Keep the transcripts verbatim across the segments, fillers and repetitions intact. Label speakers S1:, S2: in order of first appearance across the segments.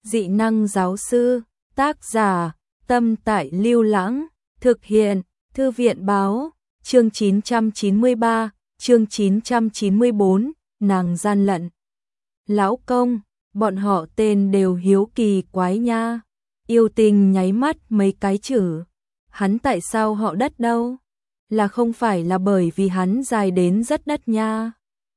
S1: dị năng giáo sư, tác giả, Tâm Tại Lưu Lãng, thực hiện, Thư viện báo, chương chín trăm chín mươi ba, chương chín trăm chín mươi bốn, nàng gian lận. Lão công, bọn họ tên đều hiếu kỳ quái nha. Yêu Tinh nháy mắt mấy cái chữ. Hắn tại sao họ đất đâu? Là không phải là bởi vì hắn dài đến rất đất nha.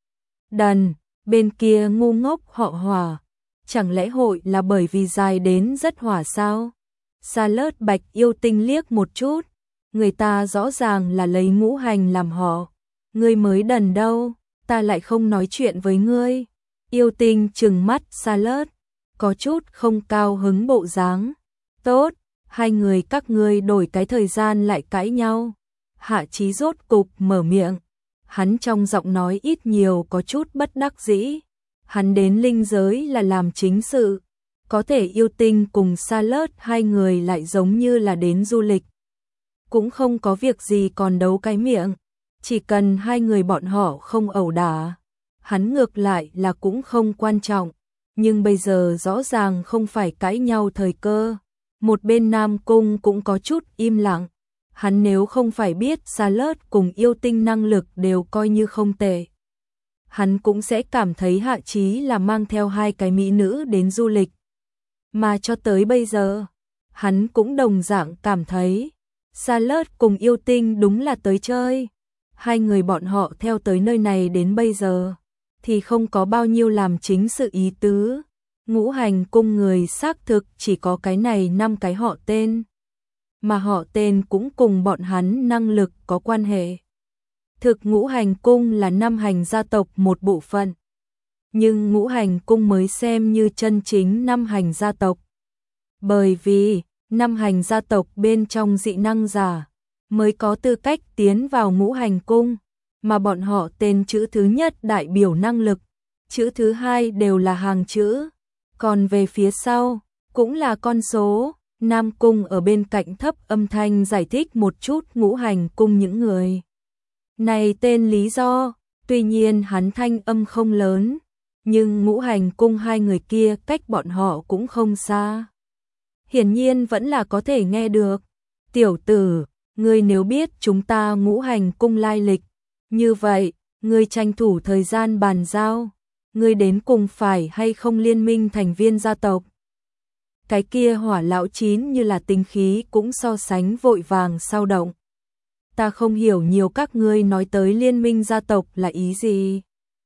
S1: Đần, bên kia ngu ngốc họ Hỏa. Chẳng lẽ hội là bởi vì dài đến rất hỏa sao? Sa Lớt Bạch Yêu Tinh liếc một chút. Người ta rõ ràng là lấy ngũ hành làm họ. Ngươi mới đần đâu, ta lại không nói chuyện với ngươi. Yêu Tinh trừng mắt Sa Lớt, có chút không cao hứng bộ dáng. Tốt, hai người các ngươi đổi cái thời gian lại cãi nhau. Hạ Chí rốt cục mở miệng. Hắn trong giọng nói ít nhiều có chút bất đắc dĩ. Hắn đến linh giới là làm chính sự. Có thể Yêu Tinh cùng Sa Lớt hai người lại giống như là đến du lịch. Cũng không có việc gì còn đấu cái miệng. Chỉ cần hai người bọn họ không ẩu đả. Hắn ngược lại là cũng không quan trọng. Nhưng bây giờ rõ ràng không phải cãi nhau thời cơ. Một bên Nam Cung cũng có chút im lặng. Hắn nếu không phải biết Sa Lớt cùng Yêu Tinh năng lực đều coi như không tệ. Hắn cũng sẽ cảm thấy Hạ Chí là mang theo hai cái mỹ nữ đến du lịch. Mà cho tới bây giờ, hắn cũng đồng dạng cảm thấy Sa Lớt cùng Yêu Tinh đúng là tới chơi. Hai người bọn họ theo tới nơi này đến bây giờ thì không có bao nhiêu làm chính sự ý tứ. Ngũ hành cung người xác thực chỉ có cái này năm cái họ tên. Mà họ tên cũng cùng bọn hắn năng lực có quan hệ. Thực ngũ hành cung là năm hành gia tộc một bộ phận. Nhưng ngũ hành cung mới xem như chân chính năm hành gia tộc. Bởi vì năm hành gia tộc bên trong dị năng giả mới có tư cách tiến vào ngũ hành cung. Mà bọn họ tên chữ thứ nhất đại biểu năng lực, chữ thứ hai đều là hàng chữ. Còn về phía sau, cũng là con số. Nam Cung ở bên cạnh thấp âm thanh giải thích một chút ngũ hành cung những người này tên lý do. Tuy nhiên hắn thanh âm không lớn, nhưng ngũ hành cung hai người kia cách bọn họ cũng không xa. Hiển nhiên vẫn là có thể nghe được. Tiểu tử, ngươi nếu biết chúng ta ngũ hành cung lai lịch, như vậy, ngươi tranh thủ thời gian bàn giao. Ngươi đến cùng phải hay không liên minh thành viên gia tộc. Cái kia Hỏa lão chín như là tính khí cũng so sánh vội vàng sao động. Ta không hiểu nhiều các ngươi nói tới liên minh gia tộc là ý gì.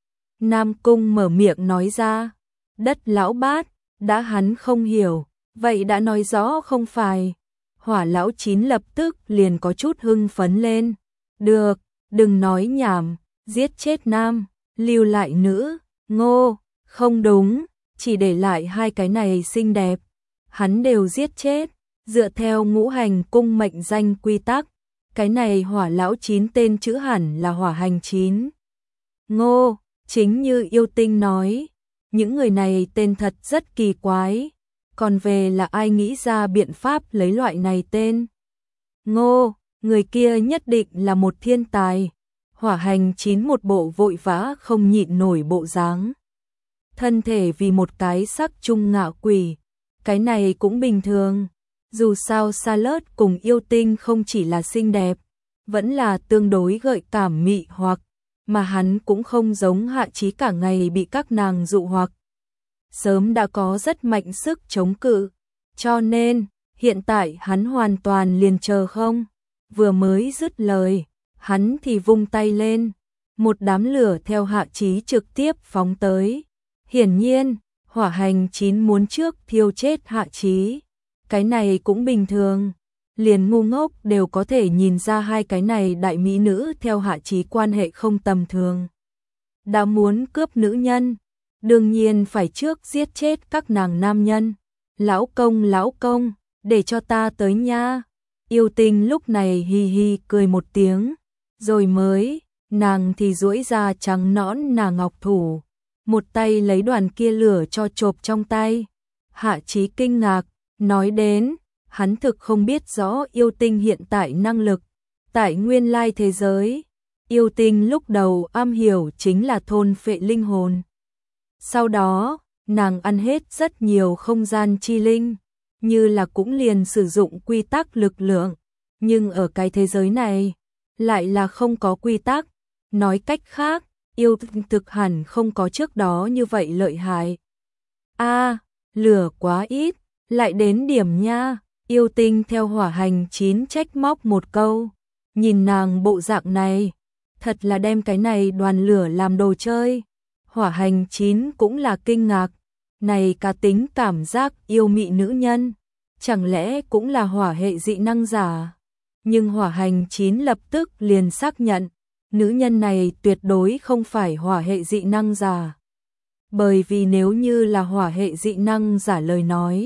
S1: Nam Cung mở miệng nói ra. Đất lão bát, đã hắn không hiểu, vậy đã nói rõ không phải. Hỏa lão chín lập tức liền có chút hưng phấn lên. Được, đừng nói nhảm, giết chết nam, lưu lại nữ. Ngô, không đúng, chỉ để lại hai cái này xinh đẹp. Hắn đều giết chết, dựa theo ngũ hành cung mệnh danh quy tắc. Cái này Hỏa lão chín tên chữ hẳn là hỏa hành chín. Ngô, chính như Yêu Tinh nói, những người này tên thật rất kỳ quái. Còn về là ai nghĩ ra biện pháp lấy loại này tên? Ngô, người kia nhất định là một thiên tài. Hỏa hành chín một bộ vội vã không nhịn nổi bộ dáng. Thân thể vì một cái sắc trung ngạo quỷ. Cái này cũng bình thường. Dù sao Sa Lớt cùng Yêu Tinh không chỉ là xinh đẹp, vẫn là tương đối gợi cảm mị hoặc, mà hắn cũng không giống Hạ Chí cả ngày bị các nàng dụ hoặc. Sớm đã có rất mạnh sức chống cự, cho nên hiện tại hắn hoàn toàn liền chờ không. Vừa mới dứt lời, hắn thì vung tay lên, một đám lửa theo Hạ Chí trực tiếp phóng tới. Hiển nhiên, hỏa hành chín muốn trước thiêu chết Hạ Chí. Cái này cũng bình thường, liền ngu ngốc đều có thể nhìn ra hai cái này đại mỹ nữ theo Hạ Chí quan hệ không tầm thường. Đã muốn cướp nữ nhân, đương nhiên phải trước giết chết các nàng nam nhân. Lão công lão công, để cho ta tới nha. Yêu Tinh lúc này hi hi cười một tiếng, rồi mới, nàng thì duỗi ra trắng nõn nà ngọc thủ, một tay lấy đoàn kia lửa cho chộp trong tay. Hạ Chí kinh ngạc, nói đến, hắn thực không biết rõ Yêu Tinh hiện tại năng lực. Tại nguyên lai thế giới, Yêu Tinh lúc đầu am hiểu chính là thôn phệ linh hồn. Sau đó, nàng ăn hết rất nhiều không gian chi linh, như là cũng liền sử dụng quy tắc lực lượng, nhưng ở cái thế giới này, lại là không có quy tắc, nói cách khác, yêu thực hẳn không có trước đó như vậy lợi hại. A, lửa quá ít, lại đến điểm nha, yêu tinh theo hỏa hành chín trách móc một câu, nhìn nàng bộ dạng này, thật là đem cái này đoàn lửa làm đồ chơi. Hỏa hành chín cũng là kinh ngạc, này cá tính cảm giác yêu mị nữ nhân, chẳng lẽ cũng là hỏa hệ dị năng giả? Nhưng hỏa hành chín lập tức liền xác nhận, nữ nhân này tuyệt đối không phải hỏa hệ dị năng giả. Bởi vì nếu như là hỏa hệ dị năng giả lời nói,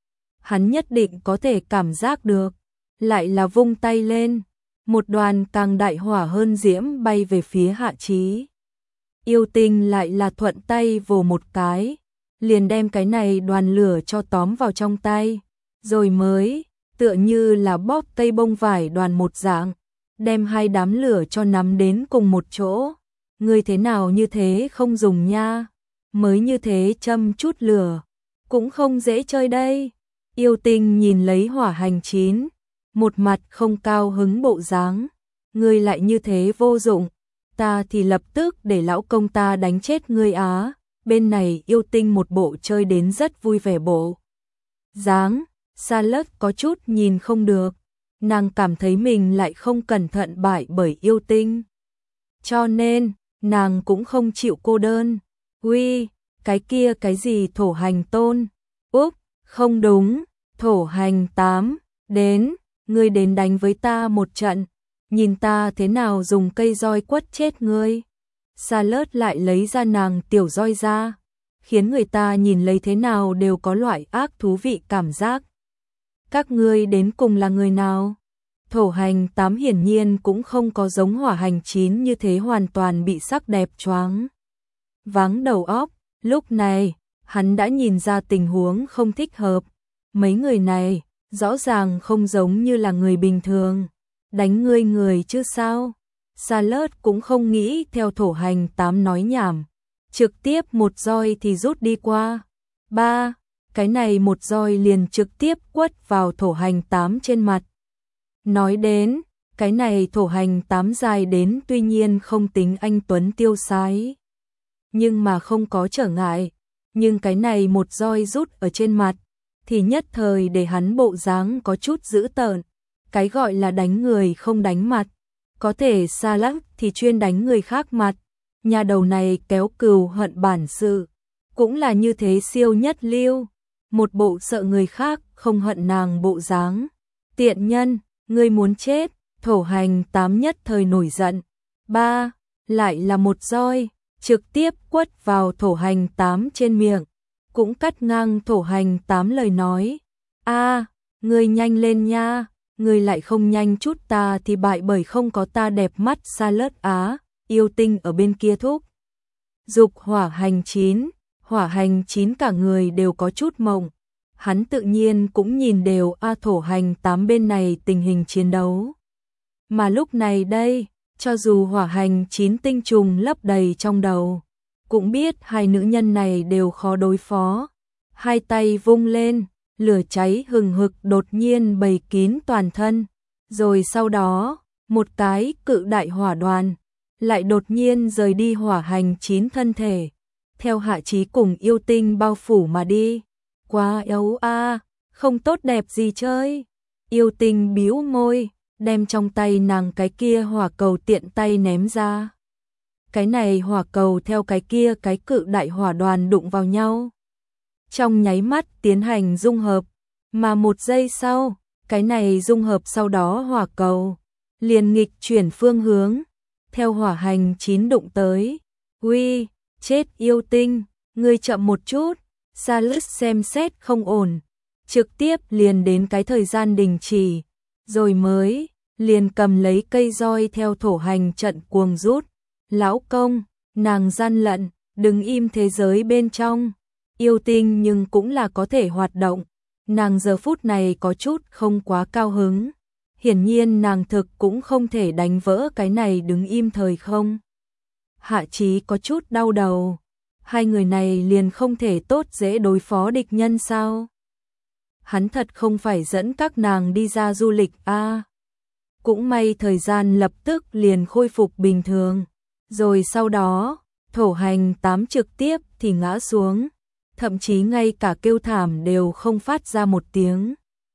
S1: hắn nhất định có thể cảm giác được, lại là vung tay lên, một đoàn càng đại hỏa hơn diễm bay về phía Hạ Chí. Yêu tinh lại là thuận tay vồ một cái, liền đem cái này đoàn lửa cho tóm vào trong tay, rồi mới, tựa như là bóp cây bông vải đoàn một dạng, đem hai đám lửa cho nắm đến cùng một chỗ. Ngươi thế nào như thế không dùng nha, mới như thế châm chút lửa, cũng không dễ chơi đây. Yêu tinh nhìn lấy hỏa hành chín, một mặt không cao hứng bộ dáng, ngươi lại như thế vô dụng, ta thì lập tức để lão công ta đánh chết ngươi á. Bên này yêu tinh một bộ chơi đến rất vui vẻ bộ dáng, Charlotte có chút nhìn không được, nàng cảm thấy mình lại không cẩn thận bại bởi yêu tinh. Cho nên, nàng cũng không chịu cô đơn. Uy, cái kia cái gì thổ hành tôn? Úp, không đúng, thổ hành tám, đến, ngươi đến đánh với ta một trận, nhìn ta thế nào dùng cây roi quất chết ngươi. Charlotte lại lấy ra nàng tiểu roi ra, khiến người ta nhìn lấy thế nào đều có loại ác thú vị cảm giác. Các ngươi đến cùng là người nào? Thổ hành tám hiển nhiên cũng không có giống hỏa hành chín như thế hoàn toàn bị sắc đẹp choáng váng đầu óc. Lúc này, hắn đã nhìn ra tình huống không thích hợp. Mấy người này, rõ ràng không giống như là người bình thường. Đánh ngươi người chứ sao? Charlotte cũng không nghĩ theo thổ hành tám nói nhảm. Trực tiếp một roi thì rút đi qua. Ba, cái này một roi liền trực tiếp quất vào thổ hành tám trên mặt. Nói đến, cái này thổ hành tám dài đến tuy nhiên không tính anh tuấn tiêu sái, nhưng mà không có trở ngại, nhưng cái này một roi rút ở trên mặt, thì nhất thời để hắn bộ dáng có chút dữ tợn, cái gọi là đánh người không đánh mặt, có thể xa lắc thì chuyên đánh người khác mặt, nhà đầu này kéo cừu hận bản sự, cũng là như thế siêu nhất lưu, một bộ sợ người khác không hận nàng bộ dáng, tiện nhân. Ngươi muốn chết, thổ hành tám nhất thời nổi giận. Ba, lại là một roi, trực tiếp quất vào thổ hành tám trên miệng, cũng cắt ngang thổ hành tám lời nói. A, ngươi nhanh lên nha, ngươi lại không nhanh chút ta thì bại bởi không có ta đẹp mắt. Charlotte á, yêu tinh ở bên kia thúc dục hỏa hành chín, hỏa hành chín cả người đều có chút mộng. Hắn tự nhiên cũng nhìn đều A thổ hành tám bên này tình hình chiến đấu. Mà lúc này đây, cho dù hỏa hành chín tinh trùng lấp đầy trong đầu, cũng biết hai nữ nhân này đều khó đối phó. Hai tay vung lên, lửa cháy hừng hực đột nhiên bày kín toàn thân. Rồi sau đó, một cái cự đại hỏa đoàn, lại đột nhiên rời đi hỏa hành chín thân thể, theo Hạ Chí cùng yêu tinh bao phủ mà đi. Quá yếu a, à, không tốt đẹp gì chơi. Yêu tinh bĩu môi, đem trong tay nàng cái kia hỏa cầu tiện tay ném ra. Cái này hỏa cầu theo cái kia cái cự đại hỏa đoàn đụng vào nhau. Trong nháy mắt tiến hành dung hợp, mà một giây sau, cái này dung hợp sau đó hỏa cầu liền nghịch chuyển phương hướng, theo hỏa hành chín đụng tới. Uy, chết yêu tinh, ngươi chậm một chút. Charlotte xem xét không ổn, trực tiếp liền đến cái thời gian đình chỉ, rồi mới liền cầm lấy cây roi theo thổ hành trận cuồng rút. Lão công, nàng gian lận, đừng im thế giới bên trong. Yêu tinh nhưng cũng là có thể hoạt động. Nàng giờ phút này có chút không quá cao hứng. Hiển nhiên nàng thực cũng không thể đánh vỡ cái này đứng im thời không. Hạ Chí có chút đau đầu. hai người này liền không thể tốt dễ đối phó địch nhân sao? Hắn thật không phải dẫn các nàng đi ra du lịch a. À, cũng may thời gian lập tức liền khôi phục bình thường. Rồi sau đó, thổ hành tám trực tiếp thì ngã xuống, thậm chí ngay cả kêu thảm đều không phát ra một tiếng.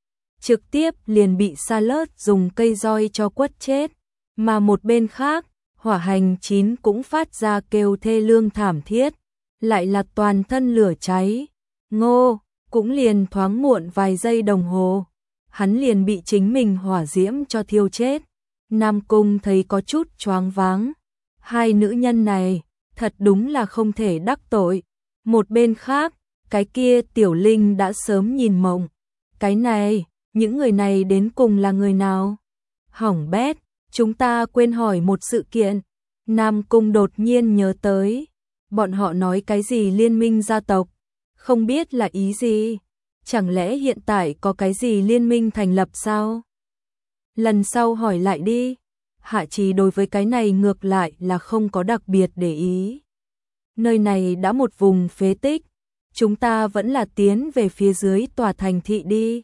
S1: Trực tiếp liền bị Charlotte dùng cây roi cho quất chết, mà một bên khác, hỏa hành chín cũng phát ra kêu thê lương thảm thiết, lại là toàn thân lửa cháy. Ngô, cũng liền thoáng muộn vài giây đồng hồ, hắn liền bị chính mình hỏa diễm cho thiêu chết. Nam Cung thấy có chút choáng váng, hai nữ nhân này, thật đúng là không thể đắc tội. Một bên khác, cái kia Tiểu Linh đã sớm nhìn mộng. Cái này, những người này đến cùng là người nào? Hỏng bét, chúng ta quên hỏi một sự kiện. Nam Cung đột nhiên nhớ tới, bọn họ nói cái gì liên minh gia tộc, không biết là ý gì. Chẳng lẽ hiện tại có cái gì liên minh thành lập sao? Lần sau hỏi lại đi. Hạ Chí đối với cái này ngược lại là không có đặc biệt để ý. Nơi này đã một vùng phế tích, chúng ta vẫn là tiến về phía dưới tòa thành thị đi.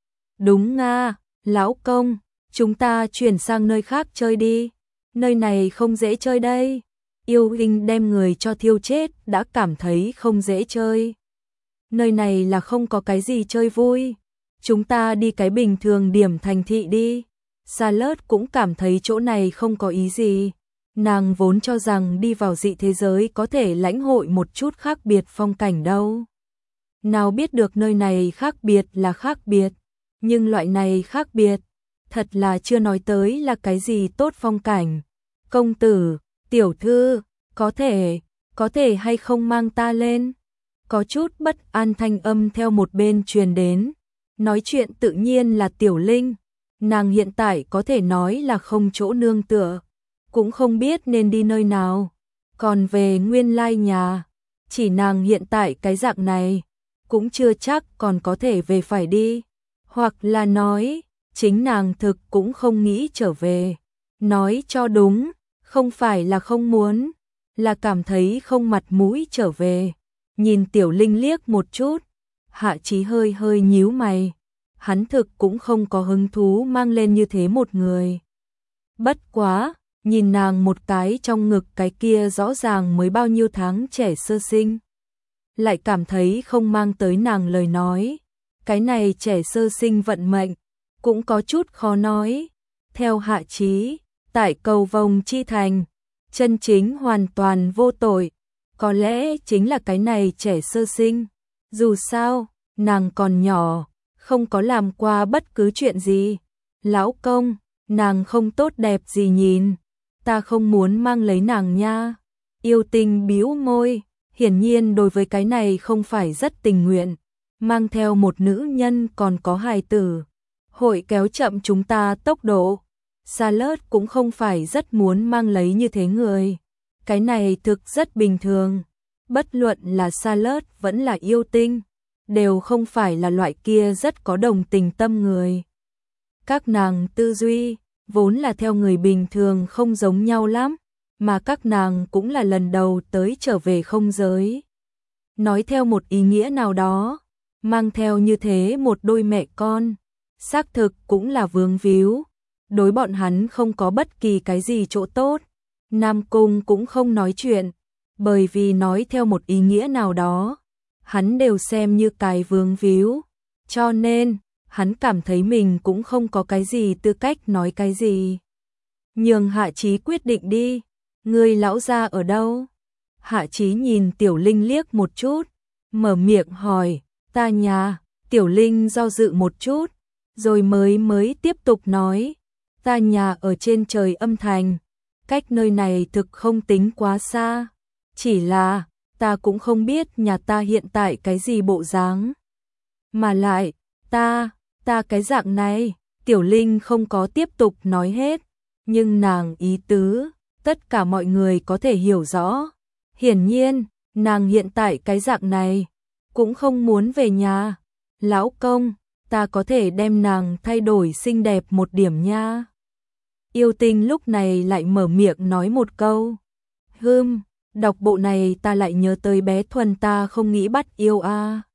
S1: Đúng nga, lão công, chúng ta chuyển sang nơi khác chơi đi. Nơi này không dễ chơi đây. Yêu Linh đem người cho thiêu chết đã cảm thấy không dễ chơi. Nơi này là không có cái gì chơi vui. Chúng ta đi cái bình thường điểm thành thị đi. Charlotte cũng cảm thấy chỗ này không có ý gì. Nàng vốn cho rằng đi vào dị thế giới có thể lãnh hội một chút khác biệt phong cảnh đâu. Nào biết được nơi này khác biệt là khác biệt. Nhưng loại này khác biệt, thật là chưa nói tới là cái gì tốt phong cảnh. Công tử, tiểu thư, có thể, có thể hay không mang ta lên? Có chút bất an thanh âm theo một bên truyền đến. Nói chuyện tự nhiên là Tiểu Linh. Nàng hiện tại có thể nói là không chỗ nương tựa, cũng không biết nên đi nơi nào. Còn về nguyên lai nhà, chỉ nàng hiện tại cái dạng này, cũng chưa chắc còn có thể về phải đi. Hoặc là nói, chính nàng thực cũng không nghĩ trở về. Nói cho đúng, không phải là không muốn, là cảm thấy không mặt mũi trở về. Nhìn Tiểu Linh liếc một chút, Hạ Chí hơi hơi nhíu mày. Hắn thực cũng không có hứng thú mang lên như thế một người. Bất quá, nhìn nàng một cái trong ngực cái kia rõ ràng mới bao nhiêu tháng trẻ sơ sinh. Lại cảm thấy không mang tới nàng lời nói. Cái này trẻ sơ sinh vận mệnh, cũng có chút khó nói. Theo Hạ Chí, tại cầu vồng chi thành, chân chính hoàn toàn vô tội. Có lẽ chính là cái này trẻ sơ sinh. Dù sao, nàng còn nhỏ, không có làm qua bất cứ chuyện gì. Lão công, nàng không tốt đẹp gì nhìn, ta không muốn mang lấy nàng nha. Yêu Tinh bĩu môi, hiển nhiên đối với cái này không phải rất tình nguyện. Mang theo một nữ nhân còn có hài tử, hội kéo chậm chúng ta tốc độ. Charlotte cũng không phải rất muốn mang lấy như thế người. Cái này thực rất bình thường. Bất luận là Charlotte vẫn là Yêu Tinh, đều không phải là loại kia rất có đồng tình tâm người. Các nàng tư duy, vốn là theo người bình thường không giống nhau lắm, mà các nàng cũng là lần đầu tới trở về không giới. Nói theo một ý nghĩa nào đó, mang theo như thế một đôi mẹ con, xác thực cũng là vướng víu, đối bọn hắn không có bất kỳ cái gì chỗ tốt. Nam Cung cũng không nói chuyện, bởi vì nói theo một ý nghĩa nào đó, hắn đều xem như cái vướng víu, cho nên, hắn cảm thấy mình cũng không có cái gì tư cách nói cái gì. Nhường Hạ Chí quyết định đi, người lão gia ở đâu? Hạ Chí nhìn Tiểu Linh liếc một chút, mở miệng hỏi, ta nhà. Tiểu Linh do dự một chút, rồi mới mới tiếp tục nói, ta nhà ở trên trời âm thành, cách nơi này thực không tính quá xa, chỉ là, ta cũng không biết nhà ta hiện tại cái gì bộ dáng. Mà lại, ta, ta cái dạng này, Tiểu Linh không có tiếp tục nói hết, nhưng nàng ý tứ, tất cả mọi người có thể hiểu rõ. Hiển nhiên, nàng hiện tại cái dạng này, cũng không muốn về nhà. Lão công, ta có thể đem nàng thay đổi xinh đẹp một điểm nha. Yêu Tinh lúc này lại mở miệng nói một câu. Hừm, Đọc bộ này ta lại nhớ tới bé Thuần ta không nghĩ bắt yêu a.